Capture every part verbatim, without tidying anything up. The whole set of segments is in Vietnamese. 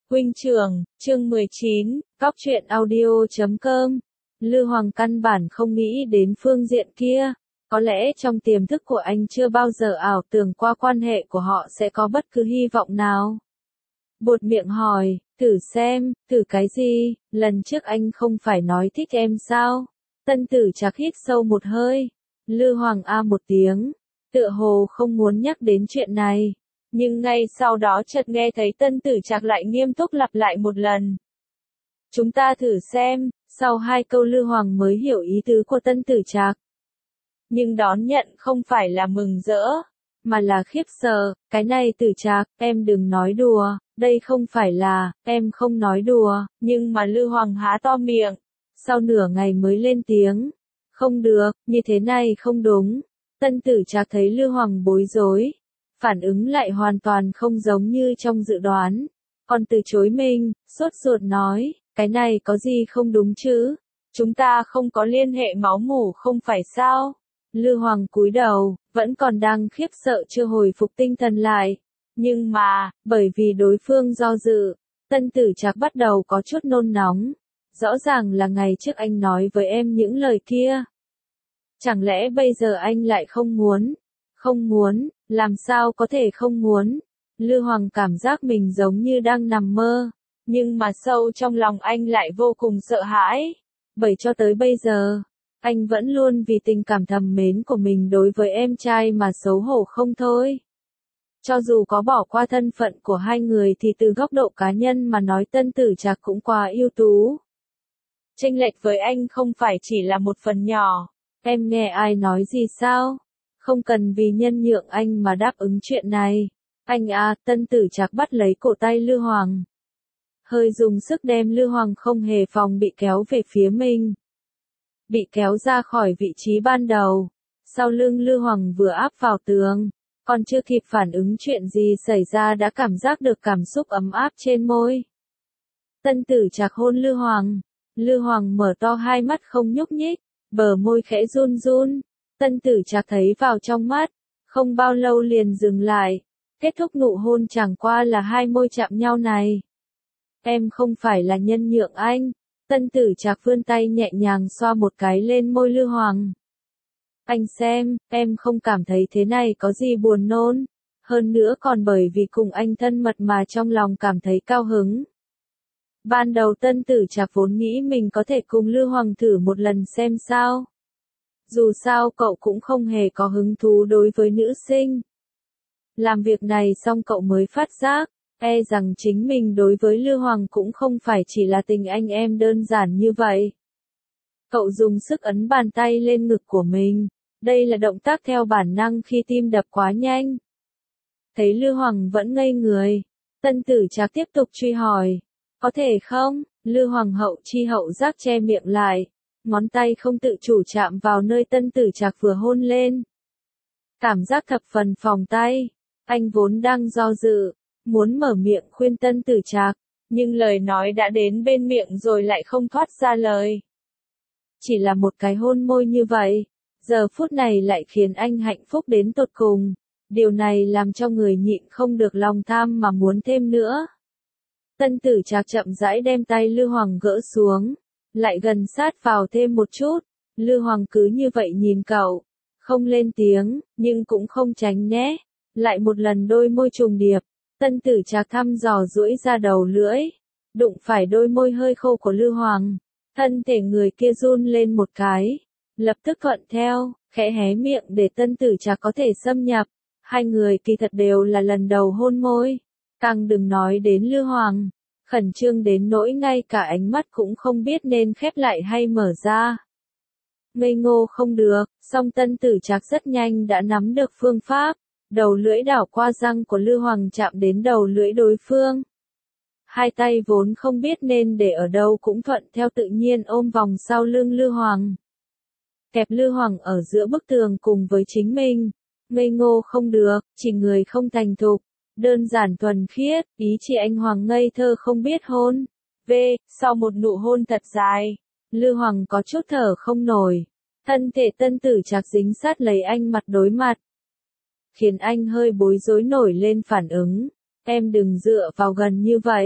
Huynh trưởng, chương mười chín, Cóc truyện audio chấm com. Lư Hoàng căn bản không nghĩ đến phương diện kia. Có lẽ trong tiềm thức của anh chưa bao giờ ảo tưởng qua quan hệ của họ sẽ có bất cứ hy vọng nào. Buột miệng hỏi, thử xem, thử cái gì, lần trước anh không phải nói thích em sao? Tân Tử Trạc hít sâu một hơi. Lư Hoàng a một tiếng, tựa hồ không muốn nhắc đến chuyện này. Nhưng ngay sau đó chợt nghe thấy Tân Tử Trạc lại nghiêm túc lặp lại một lần. Chúng ta thử xem, sau hai câu Lư Hoàng mới hiểu ý tứ của Tân Tử Trạc. Nhưng đón nhận không phải là mừng rỡ, mà là khiếp sợ, cái này Tử Trạc, em đừng nói đùa, đây không phải là, em không nói đùa, nhưng mà Lư Hoàng há to miệng, sau nửa ngày mới lên tiếng. Không được, như thế này không đúng. Tân Tử Trạc thấy Lư Hoàng bối rối. Phản ứng lại hoàn toàn không giống như trong dự đoán. Còn từ chối mình, sốt ruột nói, cái này có gì không đúng chứ? Chúng ta không có liên hệ máu mủ không phải sao? Lư Hoàng cúi đầu, vẫn còn đang khiếp sợ chưa hồi phục tinh thần lại. Nhưng mà, bởi vì đối phương do dự, Tân Tử Trạc bắt đầu có chút nôn nóng. Rõ ràng là ngày trước anh nói với em những lời kia. Chẳng lẽ bây giờ anh lại không muốn? Không muốn, làm sao có thể không muốn? Lư Hoàng cảm giác mình giống như đang nằm mơ, nhưng mà sâu trong lòng anh lại vô cùng sợ hãi. Bởi cho tới bây giờ, anh vẫn luôn vì tình cảm thầm mến của mình đối với em trai mà xấu hổ không thôi. Cho dù có bỏ qua thân phận của hai người thì từ góc độ cá nhân mà nói Tân Tử Trạc cũng quá ưu tú. Chênh lệch với anh không phải chỉ là một phần nhỏ. Em nghe ai nói gì sao? Không cần vì nhân nhượng anh mà đáp ứng chuyện này. Anh à, Tân Tử Trạc bắt lấy cổ tay Lư Hoàng. Hơi dùng sức đem Lư Hoàng không hề phòng bị kéo về phía mình. Bị kéo ra khỏi vị trí ban đầu. Sau lưng Lư Hoàng vừa áp vào tường. Còn chưa kịp phản ứng chuyện gì xảy ra đã cảm giác được cảm xúc ấm áp trên môi. Tân Tử Trạc hôn Lư Hoàng. Lư Hoàng mở to hai mắt không nhúc nhích. Bờ môi khẽ run run. Tân Tử Trạc thấy vào trong mắt, không bao lâu liền dừng lại. Kết thúc nụ hôn chẳng qua là hai môi chạm nhau này. Em không phải là nhân nhượng anh. Tân Tử Trạc vươn tay nhẹ nhàng xoa một cái lên môi Lư Hoàng. Anh xem, em không cảm thấy thế này có gì buồn nôn. Hơn nữa còn bởi vì cùng anh thân mật mà trong lòng cảm thấy cao hứng. Ban đầu Tân Tử Trạc vốn nghĩ mình có thể cùng Lư Hoàng thử một lần xem sao. Dù sao cậu cũng không hề có hứng thú đối với nữ sinh. Làm việc này xong cậu mới phát giác, e rằng chính mình đối với Lư Hoàng cũng không phải chỉ là tình anh em đơn giản như vậy. Cậu dùng sức ấn bàn tay lên ngực của mình, đây là động tác theo bản năng khi tim đập quá nhanh. Thấy Lư Hoàng vẫn ngây người, Tân Tử Trạc tiếp tục truy hỏi, có thể không? Lư Hoàng hậu chi hậu giác che miệng lại. Ngón tay không tự chủ chạm vào nơi Tân Tử Trạc vừa hôn lên. Cảm giác thập phần phòng tay. Anh vốn đang do dự, muốn mở miệng khuyên Tân Tử Trạc, nhưng lời nói đã đến bên miệng rồi lại không thoát ra lời. Chỉ là một cái hôn môi như vậy, giờ phút này lại khiến anh hạnh phúc đến tột cùng. Điều này làm cho người nhịn không được lòng tham mà muốn thêm nữa. Tân Tử Trạc chậm rãi đem tay Lư Hoàng gỡ xuống. Lại gần sát vào thêm một chút. Lư Hoàng cứ như vậy nhìn cậu. Không lên tiếng, nhưng cũng không tránh né. Lại một lần đôi môi trùng điệp. Tân Tử Trạc thăm dò duỗi ra đầu lưỡi. Đụng phải đôi môi hơi khô của Lư Hoàng. Thân thể người kia run lên một cái. Lập tức thuận theo, khẽ hé miệng để Tân Tử Trạc có thể xâm nhập. Hai người kỳ thật đều là lần đầu hôn môi. Càng đừng nói đến Lư Hoàng. Khẩn trương đến nỗi ngay cả ánh mắt cũng không biết nên khép lại hay mở ra. Ngây ngô không được, song Tân Tử Trạc rất nhanh đã nắm được phương pháp. Đầu lưỡi đảo qua răng của Lư Hoàng chạm đến đầu lưỡi đối phương. Hai tay vốn không biết nên để ở đâu cũng thuận theo tự nhiên ôm vòng sau lưng Lư Hoàng. Kẹp Lư Hoàng ở giữa bức tường cùng với chính mình. Ngây ngô không được, chỉ người không thành thục. Đơn giản thuần khiết, ý chỉ anh Hoàng ngây thơ không biết hôn. V, sau một nụ hôn thật dài, Lư Hoàng có chút thở không nổi. Thân thể Tân Tử Trạc dính sát lấy anh mặt đối mặt. Khiến anh hơi bối rối nổi lên phản ứng. Em đừng dựa vào gần như vậy.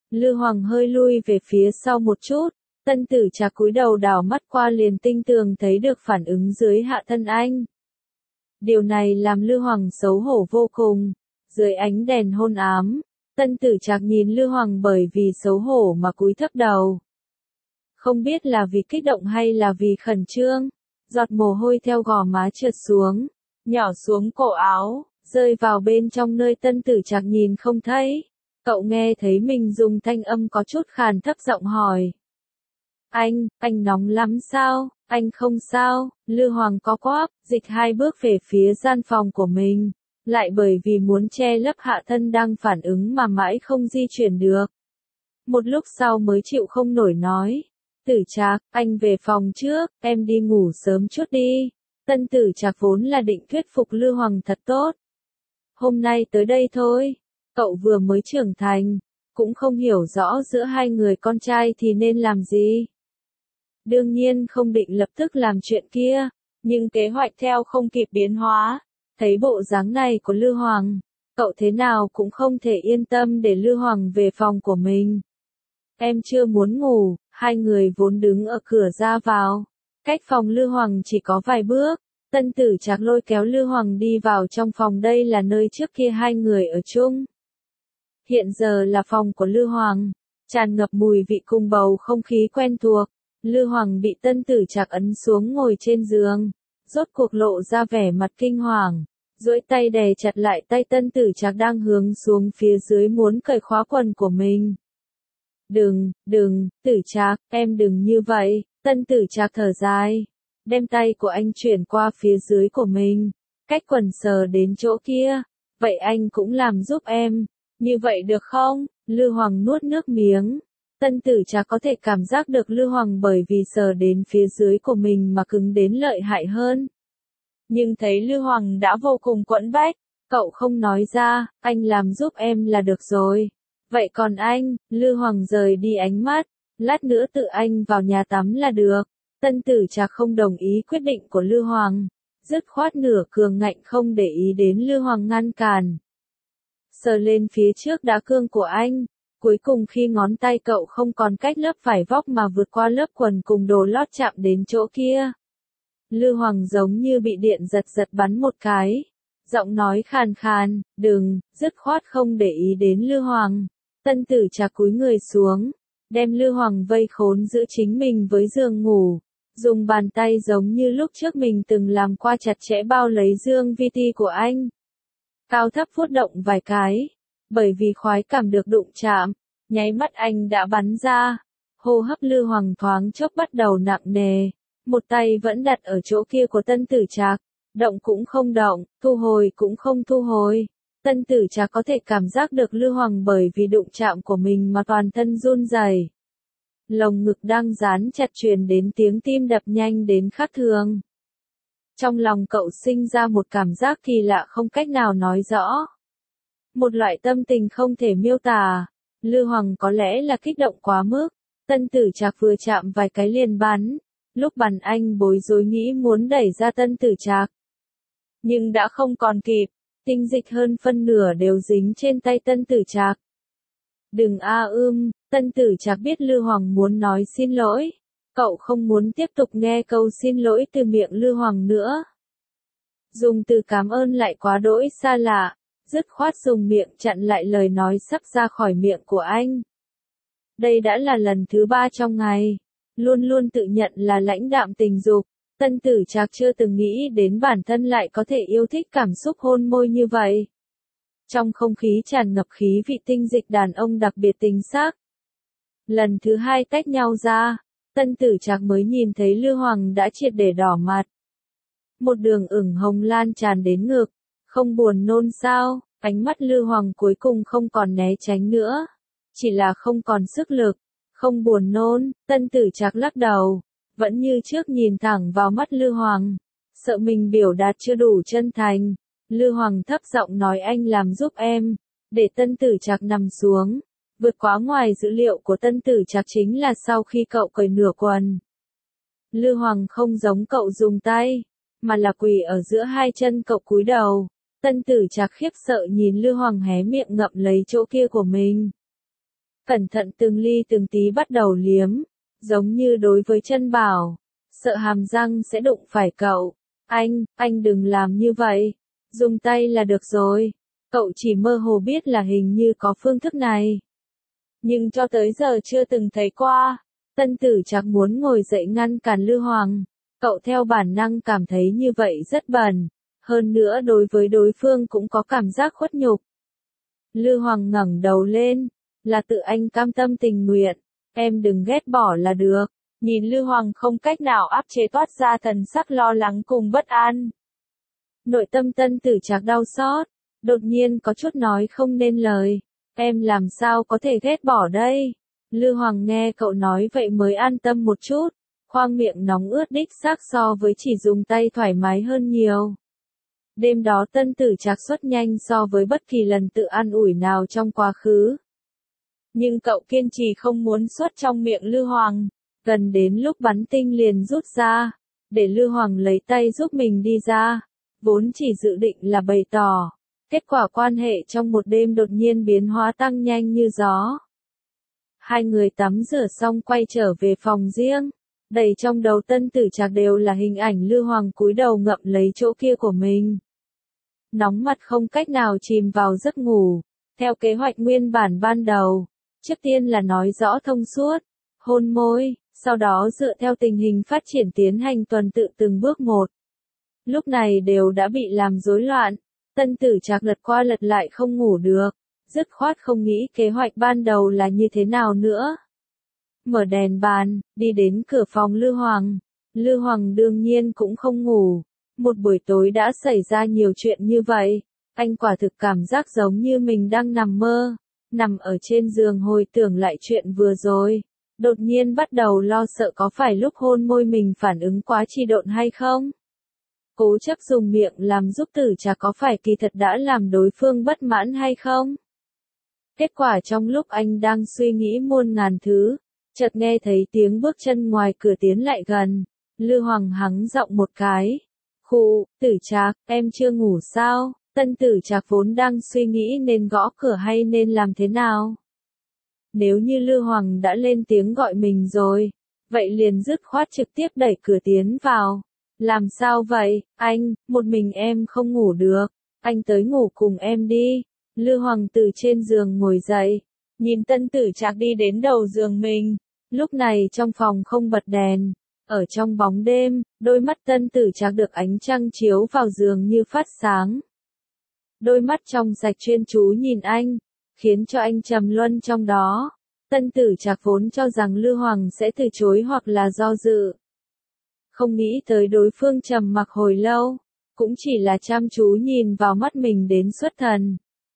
Lư Hoàng hơi lui về phía sau một chút, Tân Tử Trạc cúi đầu đảo mắt qua liền tinh tường thấy được phản ứng dưới hạ thân anh. Điều này làm Lư Hoàng xấu hổ vô cùng, dưới ánh đèn hôn ám, Tân Tử Trạc nhìn Lư Hoàng bởi vì xấu hổ mà cúi thấp đầu. Không biết là vì kích động hay là vì khẩn trương, giọt mồ hôi theo gò má trượt xuống, nhỏ xuống cổ áo, rơi vào bên trong nơi Tân Tử Trạc nhìn không thấy. Cậu nghe thấy mình dùng thanh âm có chút khàn thấp giọng hỏi. Anh, anh nóng lắm sao, anh không sao, Lư Hoàng có quắp, dịch hai bước về phía gian phòng của mình, lại bởi vì muốn che lấp hạ thân đang phản ứng mà mãi không di chuyển được. Một lúc sau mới chịu không nổi nói. Tử Trạc, anh về phòng trước, em đi ngủ sớm chút đi. Tân Tử Trạc vốn là định thuyết phục Lư Hoàng thật tốt. Hôm nay tới đây thôi, cậu vừa mới trưởng thành, cũng không hiểu rõ giữa hai người con trai thì nên làm gì. Đương nhiên không định lập tức làm chuyện kia, nhưng kế hoạch theo không kịp biến hóa. Thấy bộ dáng này của Lư Hoàng, cậu thế nào cũng không thể yên tâm để Lư Hoàng về phòng của mình. Em chưa muốn ngủ, hai người vốn đứng ở cửa ra vào. Cách phòng Lư Hoàng chỉ có vài bước, Tân Tử Trạc lôi kéo Lư Hoàng đi vào trong phòng, đây là nơi trước kia hai người ở chung. Hiện giờ là phòng của Lư Hoàng, tràn ngập mùi vị cùng bầu không khí quen thuộc. Lư Hoàng bị Tân Tử Trạc ấn xuống ngồi trên giường, rốt cuộc lộ ra vẻ mặt kinh hoàng, duỗi tay đè chặt lại tay Tân Tử Trạc đang hướng xuống phía dưới muốn cởi khóa quần của mình. Đừng, đừng, Tử Trạc, em đừng như vậy. Tân Tử Trạc thở dài, đem tay của anh chuyển qua phía dưới của mình, cách quần sờ đến chỗ kia. Vậy anh cũng làm giúp em, như vậy được không? Lư Hoàng nuốt nước miếng. Tân Tử Trạc có thể cảm giác được Lư Hoàng bởi vì sờ đến phía dưới của mình mà cứng đến lợi hại hơn. Nhưng thấy Lư Hoàng đã vô cùng quẫn bách, cậu không nói ra, anh làm giúp em là được rồi. Vậy còn anh? Lư Hoàng rời đi ánh mắt, lát nữa tự anh vào nhà tắm là được. Tân Tử Trạc không đồng ý quyết định của Lư Hoàng, dứt khoát nửa cường ngạnh không để ý đến Lư Hoàng ngăn cản. Sờ lên phía trước đá cương của anh, cuối cùng khi ngón tay cậu không còn cách lớp vải vóc mà vượt qua lớp quần cùng đồ lót chạm đến chỗ kia. Lư Hoàng giống như bị điện giật giật bắn một cái, giọng nói khàn khàn, đừng, dứt khoát không để ý đến Lư Hoàng. Tân Tử Trạc cúi người xuống, đem Lư Hoàng vây khốn giữ chính mình với giường ngủ, dùng bàn tay giống như lúc trước mình từng làm qua chặt chẽ bao lấy dương vi ti của anh. Cao thấp phút động vài cái, bởi vì khoái cảm được đụng chạm, nháy mắt anh đã bắn ra, hô hấp Lư Hoàng thoáng chốc bắt đầu nặng nề, một tay vẫn đặt ở chỗ kia của Tân Tử Trạc, động cũng không động, thu hồi cũng không thu hồi. Tân Tử Trạc có thể cảm giác được Lư Hoàng bởi vì đụng chạm của mình mà toàn thân run rẩy. Lồng ngực đang dán chặt truyền đến tiếng tim đập nhanh đến khác thường. Trong lòng cậu sinh ra một cảm giác kỳ lạ không cách nào nói rõ. Một loại tâm tình không thể miêu tả. Lư Hoàng có lẽ là kích động quá mức. Tân Tử Trạc vừa chạm vài cái liền bắn. Lúc bắn anh bối rối nghĩ muốn đẩy ra Tân Tử Trạc. Nhưng đã không còn kịp. Tinh dịch hơn phân nửa đều dính trên tay Tân Tử Trạc. Đừng a ưm, Tân Tử Trạc biết Lư Hoàng muốn nói xin lỗi. Cậu không muốn tiếp tục nghe câu xin lỗi từ miệng Lư Hoàng nữa. Dùng từ cảm ơn lại quá đỗi xa lạ, dứt khoát dùng miệng chặn lại lời nói sắp ra khỏi miệng của anh. Đây đã là lần thứ ba trong ngày, luôn luôn tự nhận là lãnh đạm tình dục. Tân Tử Trạc chưa từng nghĩ đến bản thân lại có thể yêu thích cảm xúc hôn môi như vậy. Trong không khí tràn ngập khí vị tinh dịch đàn ông đặc biệt tình xác. Lần thứ hai tách nhau ra, Tân Tử Trạc mới nhìn thấy Lư Hoàng đã triệt để đỏ mặt. Một đường ửng hồng lan tràn đến ngực, không buồn nôn sao? Ánh mắt Lư Hoàng cuối cùng không còn né tránh nữa, chỉ là không còn sức lực. Không buồn nôn, Tân Tử Trạc lắc đầu, vẫn như trước nhìn thẳng vào mắt Lư Hoàng, sợ mình biểu đạt chưa đủ chân thành. Lư Hoàng thấp giọng nói anh làm giúp em, để Tân Tử Trạc nằm xuống. Vượt quá ngoài dữ liệu của Tân Tử Trạc chính là sau khi cậu cởi nửa quần, Lư Hoàng không giống cậu dùng tay, mà là quỳ ở giữa hai chân cậu cúi đầu. Tân Tử Trạc khiếp sợ nhìn Lư Hoàng hé miệng ngậm lấy chỗ kia của mình. cẩn thận từng ly từng tí bắt đầu liếm, giống như đối với chân bảo, sợ hàm răng sẽ đụng phải cậu. Anh, anh đừng làm như vậy, dùng tay là được rồi. Cậu chỉ mơ hồ biết là hình như có phương thức này, nhưng cho tới giờ chưa từng thấy qua. Tân Tử Trạc muốn ngồi dậy ngăn cản Lư Hoàng, cậu theo bản năng cảm thấy như vậy rất bẩn, hơn nữa đối với đối phương cũng có cảm giác khuất nhục. Lư Hoàng ngẩng đầu lên, là tự anh cam tâm tình nguyện, em đừng ghét bỏ là được. Nhìn Lư Hoàng không cách nào áp chế toát ra thần sắc lo lắng cùng bất an. Nội tâm Tân Tử Trạc đau xót, đột nhiên có chút nói không nên lời. Em làm sao có thể ghét bỏ đây? Lư Hoàng nghe cậu nói vậy mới an tâm một chút, khoang miệng nóng ướt đích xác so với chỉ dùng tay thoải mái hơn nhiều. Đêm đó Tân Tử Trạc xuất nhanh so với bất kỳ lần tự an ủi nào trong quá khứ. Nhưng cậu kiên trì không muốn xuất trong miệng Lư Hoàng, gần đến lúc bắn tinh liền rút ra, để Lư Hoàng lấy tay giúp mình đi ra, vốn chỉ dự định là bày tỏ. Kết quả quan hệ trong một đêm đột nhiên biến hóa tăng nhanh như gió. Hai người tắm rửa xong quay trở về phòng riêng, đầy trong đầu Tân Tử Trạc đều là hình ảnh Lư Hoàng cúi đầu ngậm lấy chỗ kia của mình. Nóng mặt không cách nào chìm vào giấc ngủ, theo kế hoạch nguyên bản ban đầu, trước tiên là nói rõ thông suốt, hôn môi, sau đó dựa theo tình hình phát triển tiến hành tuần tự từng bước một. Lúc này đều đã bị làm rối loạn. Tân Tử Trạc lật qua lật lại không ngủ được, dứt khoát không nghĩ kế hoạch ban đầu là như thế nào nữa. Mở đèn bàn, đi đến cửa phòng Lư Hoàng. Lư Hoàng đương nhiên cũng không ngủ. Một buổi tối đã xảy ra nhiều chuyện như vậy, anh quả thực cảm giác giống như mình đang nằm mơ, nằm ở trên giường hồi tưởng lại chuyện vừa rồi. Đột nhiên bắt đầu lo sợ có phải lúc hôn môi mình phản ứng quá trì độn hay không? Cố chấp dùng miệng làm giúp Tử Trạc có phải kỳ thật đã làm đối phương bất mãn hay không? Kết quả trong lúc anh đang suy nghĩ muôn ngàn thứ, chợt nghe thấy tiếng bước chân ngoài cửa tiến lại gần. Lư Hoàng hắng giọng một cái. Khụ, Tử Trạc, em chưa ngủ sao? Tân Tử Trạc vốn đang suy nghĩ nên gõ cửa hay nên làm thế nào. Nếu như Lư Hoàng đã lên tiếng gọi mình rồi, vậy liền dứt khoát trực tiếp đẩy cửa tiến vào. Làm sao vậy, anh, một mình em không ngủ được, anh tới ngủ cùng em đi. Lư Hoàng từ trên giường ngồi dậy, nhìn Tân Tử Trạc đi đến đầu giường mình. Lúc này trong phòng không bật đèn, ở trong bóng đêm, đôi mắt Tân Tử Trạc được ánh trăng chiếu vào giường như phát sáng. Đôi mắt trong sạch chuyên chú nhìn anh, khiến cho anh trầm luân trong đó. Tân Tử Trạc vốn cho rằng Lư Hoàng sẽ từ chối hoặc là do dự. Không nghĩ tới đối phương trầm mặc hồi lâu, cũng chỉ là chăm chú nhìn vào mắt mình đến xuất thần.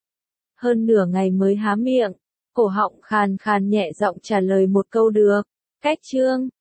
Hơn nửa ngày mới há miệng, cổ họng khàn khàn nhẹ giọng trả lời một câu được. Cách chương